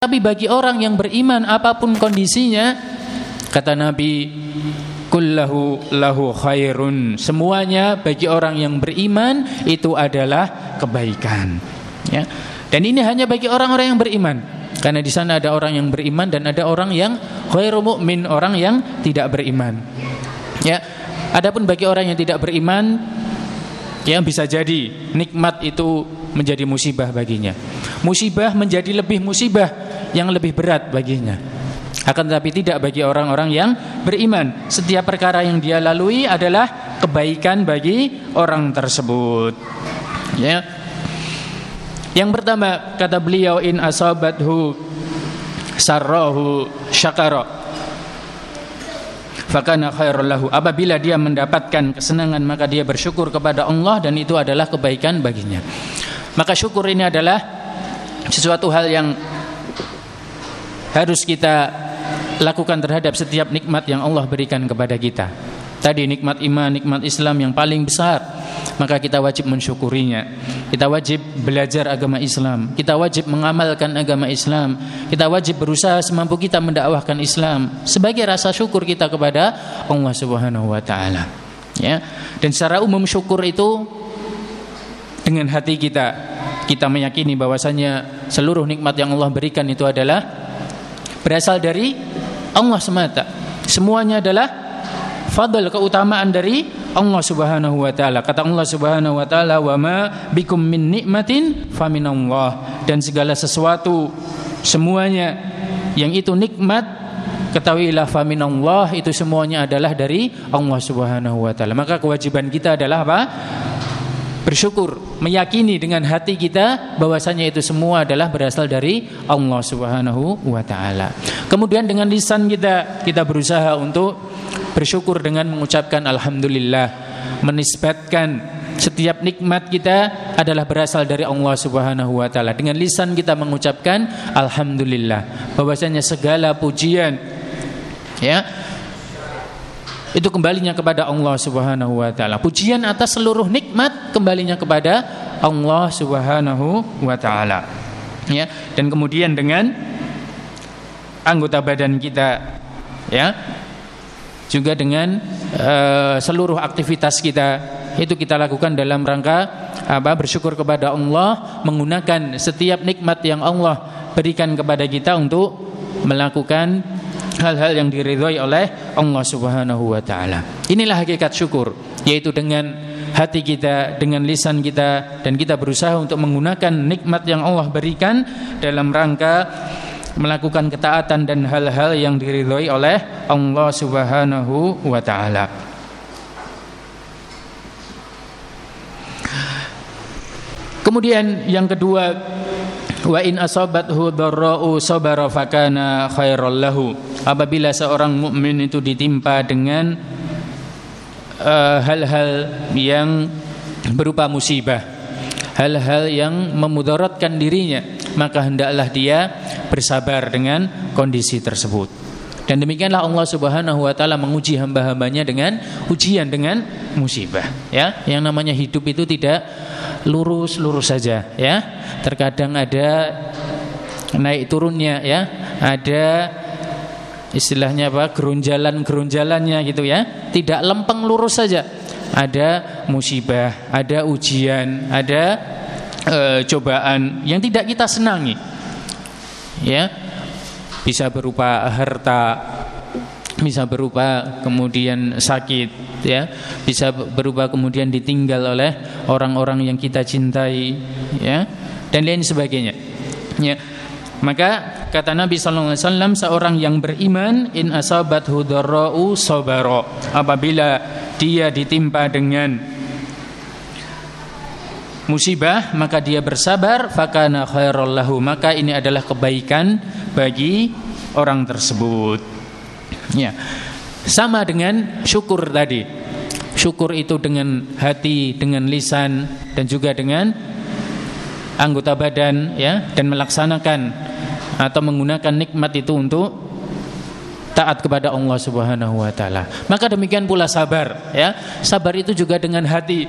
Tapi bagi orang yang beriman apapun kondisinya, kata Nabi, kullahu lahu khairun, semuanya bagi orang yang beriman itu adalah kebaikan. Ya. Dan ini hanya bagi orang-orang yang beriman. Karena di sana ada orang yang beriman dan ada orang yang ghairu mu'min, orang yang tidak beriman. Ya. Adapun bagi orang yang tidak beriman, yang bisa jadi nikmat itu menjadi musibah baginya. Musibah menjadi lebih musibah, yang lebih berat baginya. Akan tetapi tidak bagi orang-orang yang beriman. Setiap perkara yang dia lalui adalah kebaikan bagi orang tersebut. Ya. Yang pertama, kata beliau, in asabathu sarrahu syakara fakana khairul lahu. Apabila dia mendapatkan kesenangan maka dia bersyukur kepada Allah dan itu adalah kebaikan baginya. Maka syukur ini adalah sesuatu hal yang harus kita lakukan terhadap setiap nikmat yang Allah berikan kepada kita. Tadi nikmat iman, nikmat Islam yang paling besar, maka kita wajib mensyukurinya. Kita wajib belajar agama Islam, kita wajib mengamalkan agama Islam, kita wajib berusaha semampu kita mendakwahkan Islam sebagai rasa syukur kita kepada Allah Subhanahu wa taala. Ya. Dan secara umum syukur itu dengan hati kita meyakini bahwasanya seluruh nikmat yang Allah berikan itu adalah berasal dari Allah semata. Semuanya adalah fadl, keutamaan dari Allah Subhanahu wa taala. Kata Allah Subhanahu wa taala, "Wa ma bikum min nikmatin faminallah." Dan segala sesuatu, semuanya yang itu nikmat, ketahuilah faminallah, itu semuanya adalah dari Allah Subhanahu wa taala. Maka kewajiban kita adalah apa? Bersyukur, meyakini dengan hati kita bahwasanya itu semua adalah berasal dari Allah Subhanahu wa taala. Kemudian dengan lisan kita berusaha untuk bersyukur dengan mengucapkan alhamdulillah, menisbatkan setiap nikmat kita adalah berasal dari Allah Subhanahu wa taala. Dengan lisan kita mengucapkan alhamdulillah, bahwasanya segala pujian ya itu kembalinya kepada Allah Subhanahu wa taala. Pujian atas seluruh nikmat kembalinya kepada Allah Subhanahu wa taala. Ya, dan kemudian dengan anggota badan kita ya, juga dengan seluruh aktivitas kita itu kita lakukan dalam rangka bersyukur kepada Allah, menggunakan setiap nikmat yang Allah berikan kepada kita untuk melakukan hal-hal yang diridhai oleh Allah Subhanahu wa taala. Inilah hakikat syukur, yaitu dengan hati kita, dengan lisan kita, dan kita berusaha untuk menggunakan nikmat yang Allah berikan dalam rangka melakukan ketaatan dan hal-hal yang diridhai oleh Allah Subhanahu wa taala. Kemudian yang kedua, wa in asabathu dharra'u sabara fakana khairal lahu. Apabila seorang mukmin itu ditimpa dengan hal-hal yang berupa musibah, hal-hal yang memudaratkan dirinya, maka hendaklah dia bersabar dengan kondisi tersebut. Dan demikianlah Allah Subhanahu wa taala menguji hamba-hambanya dengan ujian, dengan musibah. Ya, yang namanya hidup itu tidak lurus-lurus saja, ya. Terkadang ada naik turunnya, ya. Ada istilahnya apa? Gerunjalan-gerunjalannya gitu ya. Tidak lempeng lurus saja. Ada musibah, ada ujian, ada cobaan yang tidak kita senangi. Ya. Bisa berupa harta, bisa berupa kemudian sakit, ya, bisa berupa kemudian ditinggal oleh orang-orang yang kita cintai, ya, dan lain sebagainya. Ya. Maka kata Nabi sallallahu alaihi wasallam, seorang yang beriman in asabathu dharra'u sabara, apabila dia ditimpa dengan musibah maka dia bersabar, fakana khairal lahu, maka ini adalah kebaikan bagi orang tersebut. Ya. Sama dengan syukur tadi. Syukur itu dengan hati, dengan lisan, dan juga dengan anggota badan, ya, dan melaksanakan atau menggunakan nikmat itu untuk taat kepada Allah Subhanahu wa taala. Maka demikian pula sabar, ya. Sabar itu juga dengan hati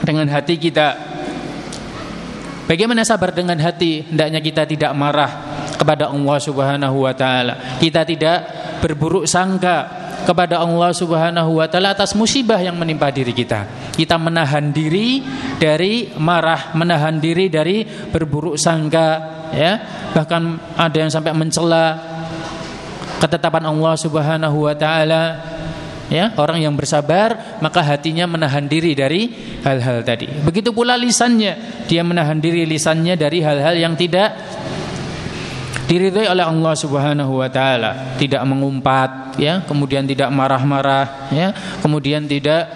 kita. Bagaimana sabar dengan hati? Hendaknya kita tidak marah kepada Allah Subhanahu wa taala. Kita tidak berburuk sangka kepada Allah Subhanahu wa taala atas musibah yang menimpa diri kita. Kita menahan diri dari marah, menahan diri dari berburuk sangka, ya. Bahkan ada yang sampai mencela ketetapan Allah Subhanahu wa taala. Ya, orang yang bersabar maka hatinya menahan diri dari hal-hal tadi. Begitu pula lisannya, dia menahan diri lisannya dari hal-hal yang tidak diridhai oleh Allah Subhanahu wa taala, tidak mengumpat, ya, kemudian tidak marah-marah, ya, kemudian tidak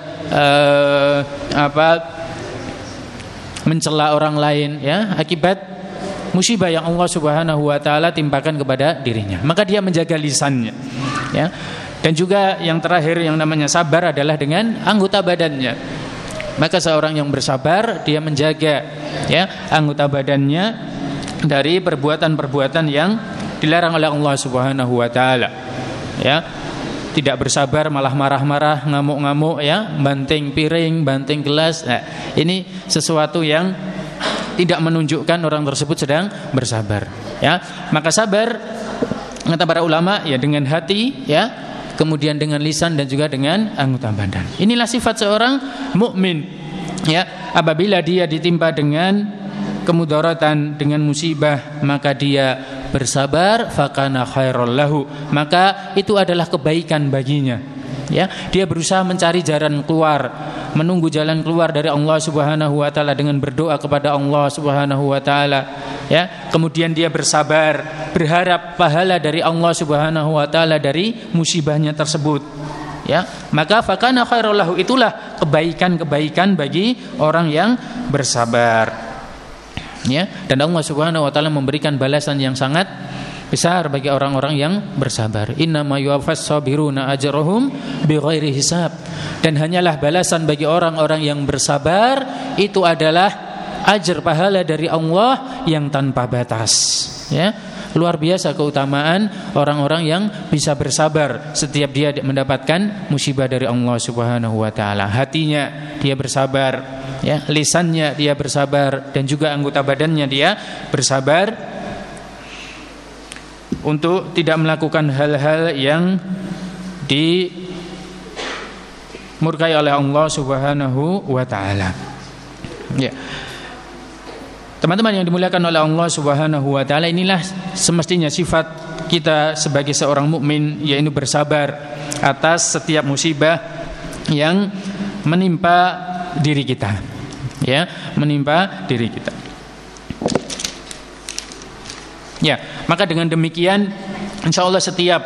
mencela orang lain, ya, akibat musibah yang Allah Subhanahu wa taala timpakan kepada dirinya. Maka dia menjaga lisannya, ya. Dan juga yang terakhir yang namanya sabar adalah dengan anggota badannya. Maka seorang yang bersabar dia menjaga, ya, anggota badannya dari perbuatan-perbuatan yang dilarang oleh Allah Subhanahu wa taala. Ya. Tidak bersabar malah marah-marah, ngamuk-ngamuk, ya, banting piring, banting gelas. Nah, ini sesuatu yang tidak menunjukkan orang tersebut sedang bersabar, ya. Maka sabar kata para ulama ya dengan hati, ya, kemudian dengan lisan dan juga dengan anggota badan. Inilah sifat seorang mukmin, ya. Apabila dia ditimpa dengan kemudaratan, dengan musibah, maka dia bersabar, fakana khairul lahu, maka itu adalah kebaikan baginya. Ya, dia berusaha mencari jalan keluar, menunggu jalan keluar dari Allah Subhanahu wa taala dengan berdoa kepada Allah Subhanahu wa taala. Ya, kemudian dia bersabar, berharap pahala dari Allah Subhanahu wa taala dari musibahnya tersebut. Ya, maka fakana khairul lahu, itulah kebaikan-kebaikan bagi orang yang bersabar. Ya, dan Allah Subhanahu wa taala memberikan balasan yang sangat besar bagi orang-orang yang bersabar. Innama yuwaffas sabiruna ajrahum bighairi hisab. Dan hanyalah balasan bagi orang-orang yang bersabar itu adalah ajar pahala dari Allah yang tanpa batas. Ya, luar biasa keutamaan orang-orang yang bisa bersabar setiap dia mendapatkan musibah dari Allah Subhanahu wa taala. Hatinya dia bersabar, ya, lisannya dia bersabar, dan juga anggota badannya dia bersabar untuk tidak melakukan hal-hal yang dimurkai oleh Allah Subhanahu wa taala. Ya. Teman-teman yang dimuliakan oleh Allah Subhanahu wa taala, inilah semestinya sifat kita sebagai seorang mukmin, yaitu bersabar atas setiap musibah yang menimpa diri kita. Ya, menimpa diri kita. Ya, maka dengan demikian insya Allah setiap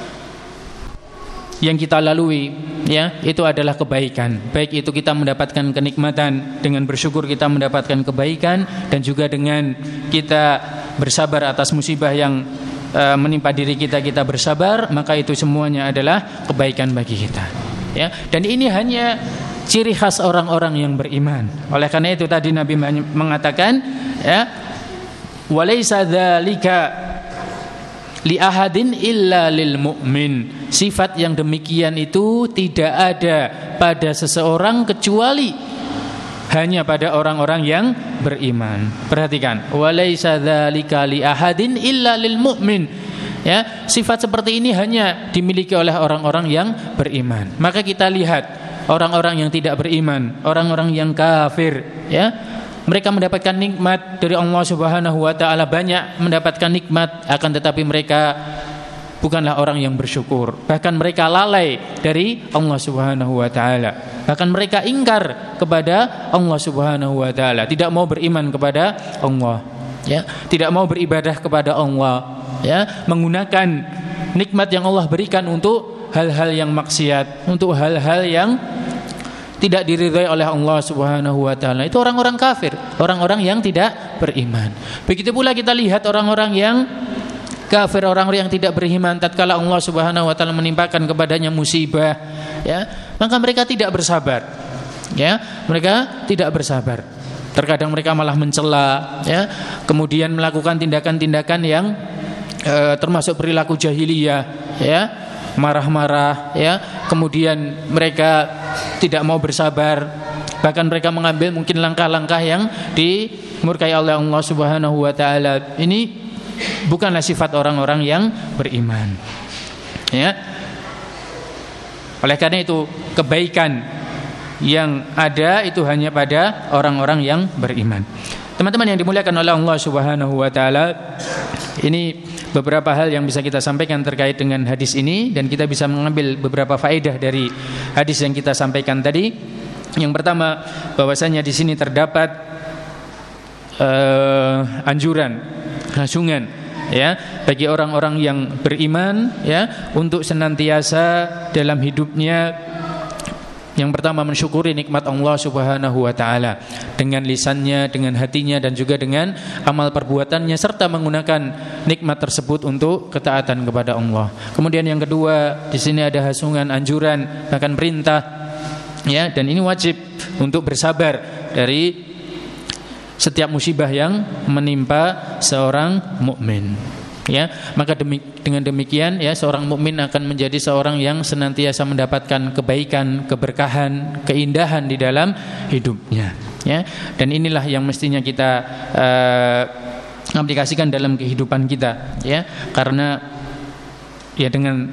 yang kita lalui, ya, itu adalah kebaikan. Baik itu kita mendapatkan kenikmatan, dengan bersyukur kita mendapatkan kebaikan, dan juga dengan kita bersabar atas musibah yang menimpa diri kita, kita bersabar, maka itu semuanya adalah kebaikan bagi kita. Ya, dan ini hanya ciri khas orang-orang yang beriman. Oleh karena itu tadi Nabi mengatakan, ya, walaysa dzalika li ahadin illa lil mu'min. Sifat yang demikian itu tidak ada pada seseorang kecuali hanya pada orang-orang yang beriman. Perhatikan, walaysa dzalika li ahadin illa lil mu'min. Ya, sifat seperti ini hanya dimiliki oleh orang-orang yang beriman. Maka kita lihat orang-orang yang tidak beriman, orang-orang yang kafir, ya, mereka mendapatkan nikmat dari Allah Subhanahu wa taala, banyak mendapatkan nikmat, akan tetapi mereka bukanlah orang yang bersyukur. Bahkan mereka lalai dari Allah Subhanahu wa taala. Bahkan mereka ingkar kepada Allah Subhanahu wa taala, tidak mau beriman kepada Allah, ya, tidak mau beribadah kepada Allah, ya, menggunakan nikmat yang Allah berikan untuk hal-hal yang maksiat, untuk hal-hal yang tidak diridhai oleh Allah Subhanahu wa taala. Itu orang-orang kafir, orang-orang yang tidak beriman. Begitu pula kita lihat orang-orang yang kafir, orang-orang yang tidak beriman, tatkala Allah Subhanahu wa taala menimpakan kepadanya musibah, ya, maka mereka tidak bersabar. Ya, mereka tidak bersabar. Terkadang mereka malah mencela, ya, kemudian melakukan tindakan-tindakan yang termasuk perilaku jahiliyah, ya, marah-marah, ya, kemudian mereka tidak mau bersabar, bahkan mereka mengambil mungkin langkah-langkah yang dimurkai oleh Allah Subhanahu wa taala. Ini bukanlah sifat orang-orang yang beriman. Ya. Oleh karena itu, kebaikan yang ada itu hanya pada orang-orang yang beriman. Teman-teman yang dimuliakan oleh Allah Subhanahu wa taala, ini beberapa hal yang bisa kita sampaikan terkait dengan hadis ini, dan kita bisa mengambil beberapa faedah dari hadis yang kita sampaikan tadi. Yang pertama, bahwasanya di sini terdapat anjuran, hasungan, ya, bagi orang-orang yang beriman, ya, untuk senantiasa dalam hidupnya yang pertama mensyukuri nikmat Allah Subhanahu wa taala dengan lisannya, dengan hatinya, dan juga dengan amal perbuatannya, serta menggunakan nikmat tersebut untuk ketaatan kepada Allah. Kemudian yang kedua, di sini ada hasungan, anjuran, bahkan perintah, ya, dan ini wajib untuk bersabar dari setiap musibah yang menimpa seorang mukmin. Ya, maka dengan demikian, ya, seorang mukmin akan menjadi seorang yang senantiasa mendapatkan kebaikan, keberkahan, keindahan di dalam hidupnya, ya. Dan inilah yang mestinya kita aplikasikan dalam kehidupan kita, ya. Karena ya dengan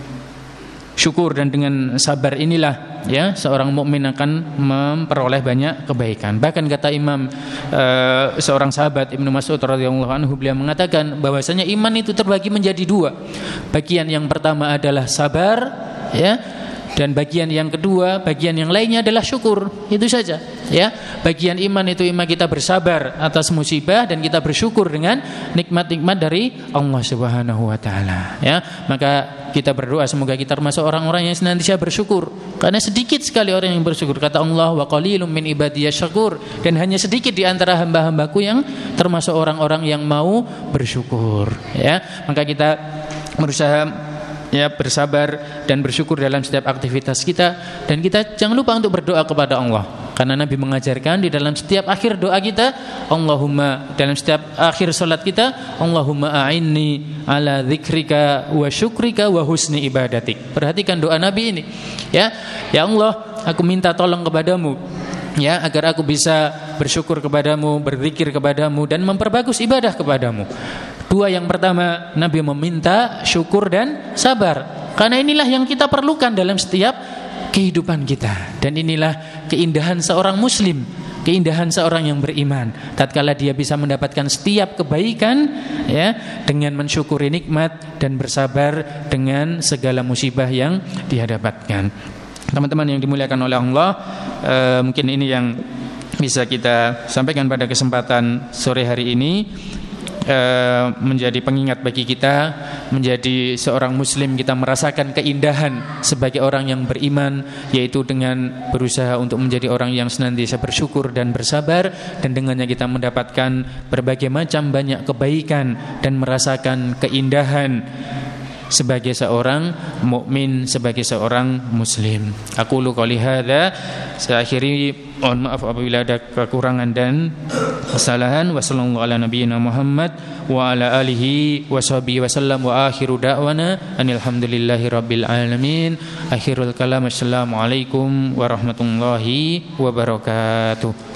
syukur dan dengan sabar inilah, ya, seorang mukmin akan memperoleh banyak kebaikan. Bahkan kata Imam seorang sahabat Ibnu Mas'ud radhiyallahu anhu, beliau mengatakan bahwasanya iman itu terbagi menjadi dua. Bagian yang pertama adalah sabar, ya, dan bagian yang kedua, bagian yang lainnya adalah syukur. Itu saja, ya. Bagian iman itu iman kita bersabar atas musibah dan kita bersyukur dengan nikmat-nikmat dari Allah Subhanahu wa taala, ya. Maka kita berdoa semoga kita termasuk orang-orang yang senantiasa bersyukur, karena sedikit sekali orang yang bersyukur. Kata Allah, wa qalilum min ibadiyasy syakur, dan hanya sedikit di antara hamba-hambaku yang termasuk orang-orang yang mau bersyukur, ya. Maka kita berusaha, ya, bersabar dan bersyukur dalam setiap aktivitas kita, dan kita jangan lupa untuk berdoa kepada Allah, karena Nabi mengajarkan di dalam setiap akhir doa kita, Allahumma, dalam setiap akhir salat kita, Allahumma a'inni ala dzikrika wa syukrika wa husni ibadatik. Perhatikan doa Nabi ini, ya. Ya Allah, aku minta tolong kepadamu, ya, agar aku bisa bersyukur kepadamu, berzikir kepadamu, dan memperbagus ibadah kepadamu. Dua yang pertama, Nabi meminta syukur dan sabar, karena inilah yang kita perlukan dalam setiap kehidupan kita. Dan inilah keindahan seorang muslim, keindahan seorang yang beriman, tatkala dia bisa mendapatkan setiap kebaikan, ya, dengan mensyukuri nikmat dan bersabar dengan segala musibah yang dia dapatkan. Teman-teman yang dimuliakan oleh Allah, mungkin ini yang bisa kita sampaikan pada kesempatan sore hari ini, menjadi pengingat bagi kita, menjadi seorang muslim, kita merasakan keindahan sebagai orang yang beriman, yaitu dengan berusaha untuk menjadi orang yang senantiasa bersyukur dan bersabar, dan dengannya kita mendapatkan berbagai macam banyak kebaikan dan merasakan keindahan sebagai seorang mukmin, sebagai seorang muslim. Aqulu qouli hadza, saya akhiri, mohon maaf apabila ada kekurangan dan kesalahan. Wassallallahu ala nabiyyina Muhammad wa ala alihi washabihi wasallam, wa akhiru da'wana anil hamdulillahi rabbil alamin. Akhirul kalam, assalamualaikum warahmatullahi wabarakatuh.